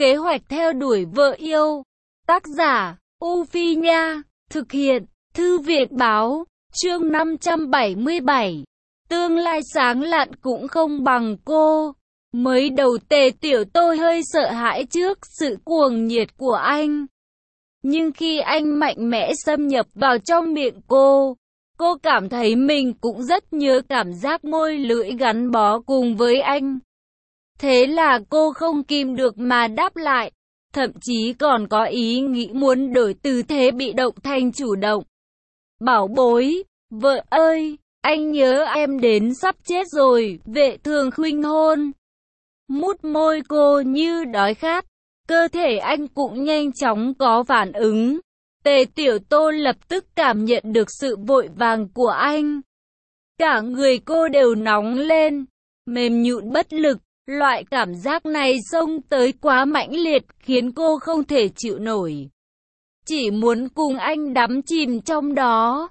Kế hoạch theo đuổi vợ yêu. Tác giả, U Phi Nha. Thực hiện, Thư viện Báo. Chương 577. Tương lai sáng lạn cũng không bằng cô. Mới đầu Tề Tiểu Tô hơi sợ hãi trước sự cuồng nhiệt của anh. Nhưng khi anh mạnh mẽ xâm nhập vào trong miệng cô cảm thấy mình cũng rất nhớ cảm giác môi lưỡi gắn bó cùng với anh. Thế là cô không kìm được mà đáp lại, thậm chí còn có ý nghĩ muốn đổi từ thế bị động thành chủ động. Bảo bối, vợ ơi, anh nhớ em đến sắp chết rồi, Vệ Thường khuyên hôn. Mút môi cô như đói khát, cơ thể anh cũng nhanh chóng có phản ứng. Tề Tiểu Tô lập tức cảm nhận được sự vội vàng của anh. Cả người cô đều nóng lên, mềm nhũn bất lực. Loại cảm giác này xông tới quá mãnh liệt khiến cô không thể chịu nổi. Chỉ muốn cùng anh đắm chìm trong đó.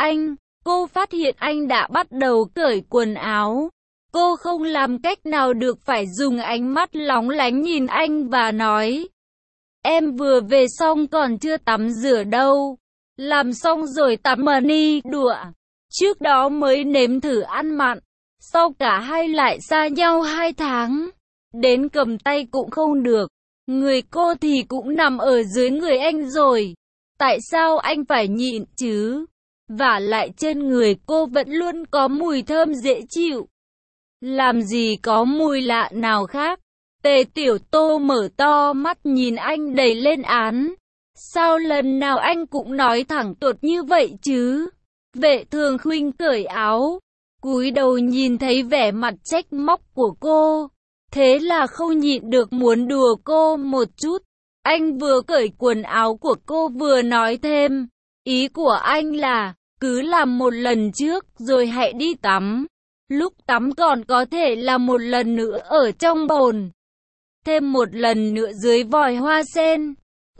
Cô phát hiện anh đã bắt đầu cởi quần áo. Cô không làm cách nào được phải dùng ánh mắt lóng lánh nhìn anh và nói: Em vừa về xong còn chưa tắm rửa đâu. Làm xong rồi tắm mà đi đùa. Trước đó mới nếm thử ăn mặn. Sau cả hai lại xa nhau 2 tháng. Đến cầm tay cũng không được. Người cô thì cũng nằm ở dưới người anh rồi. Tại sao anh phải nhịn chứ? Vả lại trên người cô vẫn luôn có mùi thơm dễ chịu. Làm gì có mùi lạ nào khác? Tề Tiểu Tô mở to mắt nhìn anh đầy lên án. Sao lần nào anh cũng nói thẳng tuột như vậy chứ? Vệ Thường khuyên cởi áo, cúi đầu nhìn thấy vẻ mặt trách móc của cô. Thế là không nhịn được muốn đùa cô một chút. Anh vừa cởi quần áo của cô vừa nói thêm. Ý của anh là, cứ làm một lần trước rồi hãy đi tắm. Lúc tắm còn có thể làm một lần nữa ở trong bồn. Thêm một lần nữa dưới vòi hoa sen.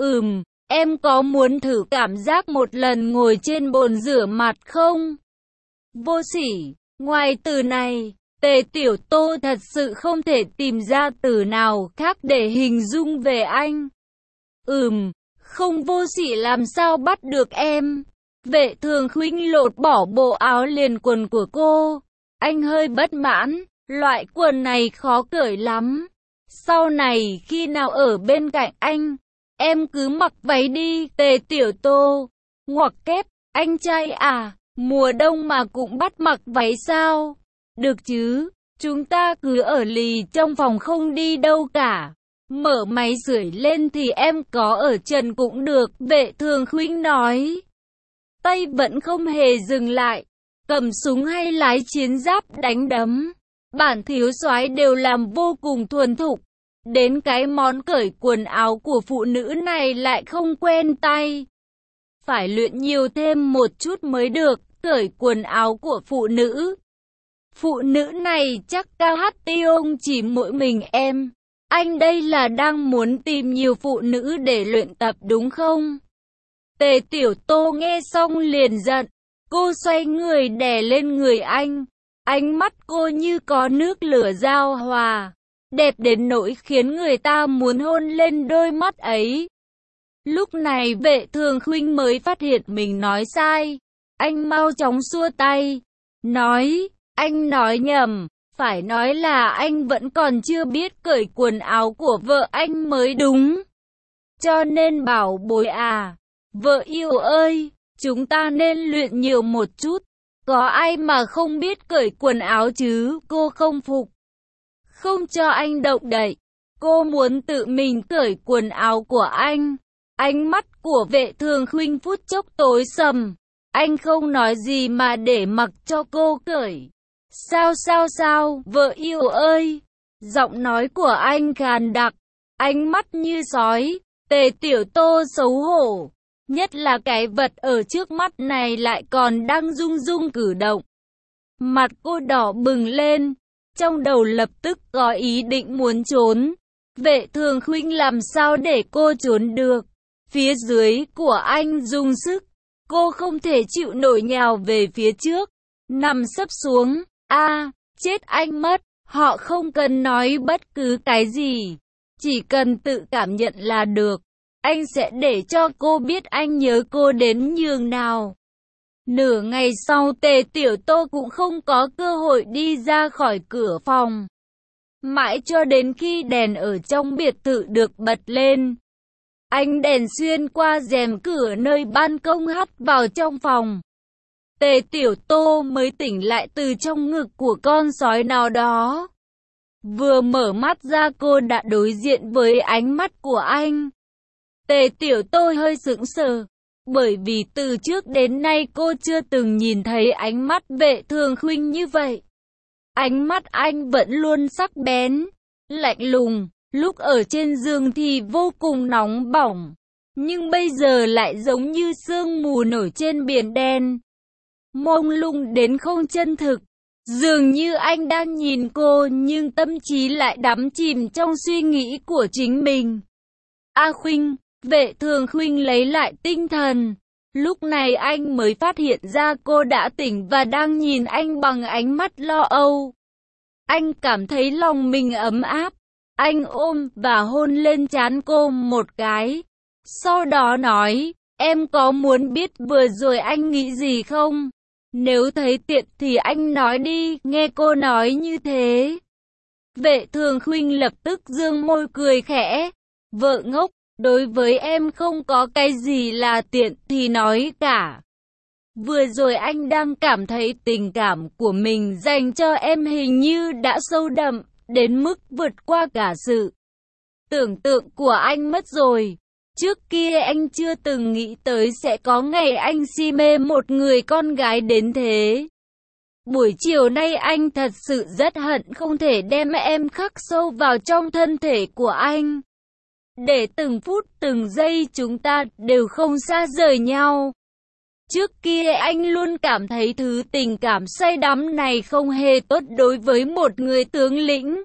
Em có muốn thử cảm giác một lần ngồi trên bồn rửa mặt không? Vô sỉ, ngoài từ này, Tề Tiểu Tô thật sự không thể tìm ra từ nào khác để hình dung về anh. Không vô sỉ làm sao bắt được em? Vệ Thường khuyên lột bỏ bộ áo liền quần của cô. Anh hơi bất mãn, loại quần này khó cởi lắm. Sau này khi nào ở bên cạnh anh, em cứ mặc váy đi. Tề Tiểu Tô ngoặc kép, anh trai à, mùa đông mà cũng bắt mặc váy sao? Được chứ, chúng ta cứ ở lì trong phòng không đi đâu cả. Mở máy sưởi lên thì em có ở trần cũng được, Vệ Thường khuyên nói. Tay vẫn không hề dừng lại, cầm súng hay lái chiến giáp đánh đấm. Bản thiếu soái đều làm vô cùng thuần thục. Đến cái món cởi quần áo của phụ nữ này lại không quen tay. Phải luyện nhiều thêm một chút mới được, cởi quần áo của phụ nữ. Phụ nữ này chắc cao hát tiêu chỉ mỗi mình em. Anh đây là đang muốn tìm nhiều phụ nữ để luyện tập đúng không? Tề Tiểu Tô nghe xong liền giận. Cô xoay người đè lên người anh. Ánh mắt cô như có nước lửa giao hòa. Đẹp đến nỗi khiến người ta muốn hôn lên đôi mắt ấy. Lúc này Vệ Thường khuyên mới phát hiện mình nói sai. Anh mau chóng xua tay. Anh nói nhầm. Phải nói là anh vẫn còn chưa biết cởi quần áo của vợ anh mới đúng. Cho nên bảo bối à, vợ yêu ơi, chúng ta nên luyện nhiều một chút. Có ai mà không biết cởi quần áo chứ? Cô không phục. Không cho anh động đậy. Cô muốn tự mình cởi quần áo của anh. Ánh mắt của Vệ Thường khuyên phút chốc tối sầm. Anh không nói gì mà để mặc cho cô cởi. Sao, vợ yêu ơi. Giọng nói của anh khàn đặc. Ánh mắt như sói. Tề Tiểu Tô xấu hổ. Nhất là cái vật ở trước mắt này lại còn đang rung rung cử động. Mặt cô đỏ bừng lên. Trong đầu lập tức có ý định muốn trốn. Vệ Thường khuyên làm sao để cô trốn được. Phía dưới của anh dùng sức. Cô không thể chịu nổi nhào về phía trước. Nằm sấp xuống. Chết anh mất. Họ không cần nói bất cứ cái gì. Chỉ cần tự cảm nhận là được. Anh sẽ để cho cô biết anh nhớ cô đến nhường nào. Nửa ngày sau Tề Tiểu Tô cũng không có cơ hội đi ra khỏi cửa phòng. Mãi cho đến khi đèn ở trong biệt thự được bật lên. Ánh đèn xuyên qua rèm cửa nơi ban công hắt vào trong phòng. Tề Tiểu Tô mới tỉnh lại từ trong ngực của con sói nào đó. Vừa mở mắt ra cô đã đối diện với ánh mắt của anh. Tề Tiểu Tô hơi sững sờ, bởi vì từ trước đến nay cô chưa từng nhìn thấy ánh mắt Vệ Thường Khuynh như vậy. Ánh mắt anh vẫn luôn sắc bén, lạnh lùng, lúc ở trên giường thì vô cùng nóng bỏng, nhưng bây giờ lại giống như sương mù nổi trên biển đen. Mông lung đến không chân thực, dường như anh đang nhìn cô nhưng tâm trí lại đắm chìm trong suy nghĩ của chính mình. A Khuynh, Vệ Thường Khuynh lấy lại tinh thần. Lúc này anh mới phát hiện ra cô đã tỉnh và đang nhìn anh bằng ánh mắt lo âu. Anh cảm thấy lòng mình ấm áp. Anh ôm và hôn lên trán cô một cái. Sau đó nói, em có muốn biết vừa rồi anh nghĩ gì không? Nếu thấy tiện thì anh nói đi, nghe cô nói như thế. Vệ Thường Khuynh lập tức dương môi cười khẽ. Vợ ngốc, đối với em không có cái gì là tiện thì nói cả. Vừa rồi anh đang cảm thấy tình cảm của mình dành cho em hình như đã sâu đậm, đến mức vượt qua cả sự tưởng tượng của anh mất rồi. Trước kia anh chưa từng nghĩ tới sẽ có ngày anh si mê một người con gái đến thế. Buổi chiều nay anh thật sự rất hận không thể đem em khắc sâu vào trong thân thể của anh. Để từng phút từng giây chúng ta đều không xa rời nhau. Trước kia anh luôn cảm thấy thứ tình cảm say đắm này không hề tốt đối với một người tướng lĩnh.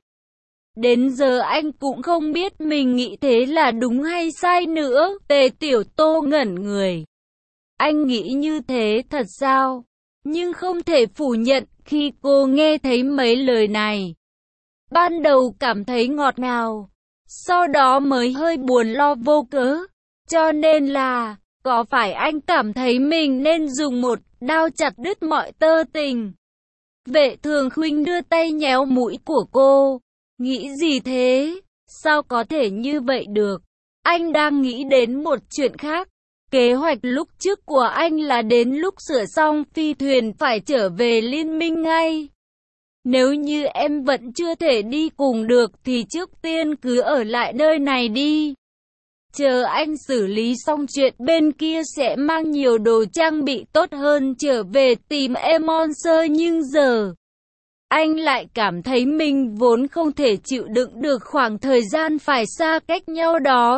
Đến giờ anh cũng không biết mình nghĩ thế là đúng hay sai nữa. Tề Tiểu Tô ngẩn người. Anh nghĩ như thế thật sao? Nhưng không thể phủ nhận khi cô nghe thấy mấy lời này. Ban đầu cảm thấy ngọt ngào, sau đó mới hơi buồn lo vô cớ. Cho nên là, có phải anh cảm thấy mình nên dùng một đao chặt đứt mọi tơ tình? Vệ Thường Khuynh đưa tay nhéo mũi của cô. Nghĩ gì thế? Sao có thể như vậy được? Anh đang nghĩ đến một chuyện khác. Kế hoạch lúc trước của anh là đến lúc sửa xong phi thuyền phải trở về liên minh ngay. Nếu như em vẫn chưa thể đi cùng được thì trước tiên cứ ở lại nơi này đi. Chờ anh xử lý xong chuyện bên kia sẽ mang nhiều đồ trang bị tốt hơn trở về tìm em Monster, nhưng giờ anh lại cảm thấy mình vốn không thể chịu đựng được khoảng thời gian phải xa cách nhau đó,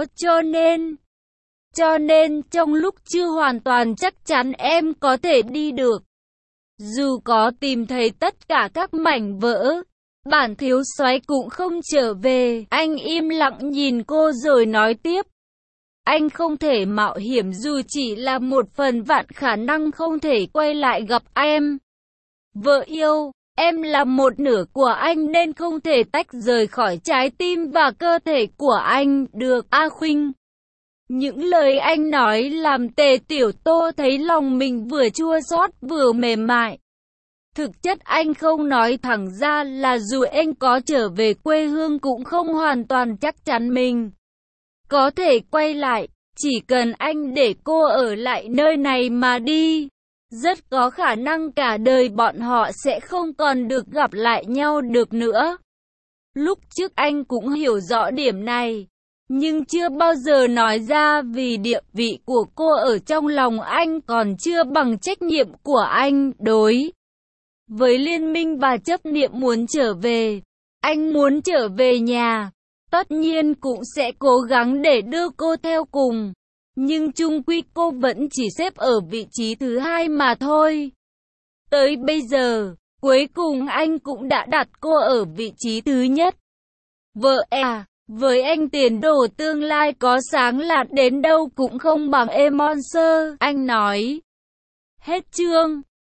cho nên trong lúc chưa hoàn toàn chắc chắn em có thể đi được. Dù có tìm thấy tất cả các mảnh vỡ, bản thiếu soái cũng không trở về. Anh im lặng nhìn cô rồi nói tiếp. Anh không thể mạo hiểm dù chỉ là một phần vạn khả năng không thể quay lại gặp em. Vợ yêu, em là một nửa của anh nên không thể tách rời khỏi trái tim và cơ thể của anh được. A Khuynh. Những lời anh nói làm Tề Tiểu Tô thấy lòng mình vừa chua xót vừa mềm mại. Thực chất anh không nói thẳng ra là dù anh có trở về quê hương cũng không hoàn toàn chắc chắn mình có thể quay lại. Chỉ cần anh để cô ở lại nơi này mà đi, rất có khả năng cả đời bọn họ sẽ không còn được gặp lại nhau được nữa. Lúc trước anh cũng hiểu rõ điểm này, nhưng chưa bao giờ nói ra vì địa vị của cô ở trong lòng anh còn chưa bằng trách nhiệm của anh đối với liên minh và chấp niệm muốn trở về. Anh muốn trở về nhà, tất nhiên cũng sẽ cố gắng để đưa cô theo cùng. Nhưng chung quy cô vẫn chỉ xếp ở vị trí thứ hai mà thôi. Tới bây giờ, cuối cùng anh cũng đã đặt cô ở vị trí thứ nhất. Vợ à, với anh tiền đồ tương lai có sáng lạn đến đâu cũng không bằng Monster, anh nói. Hết chương.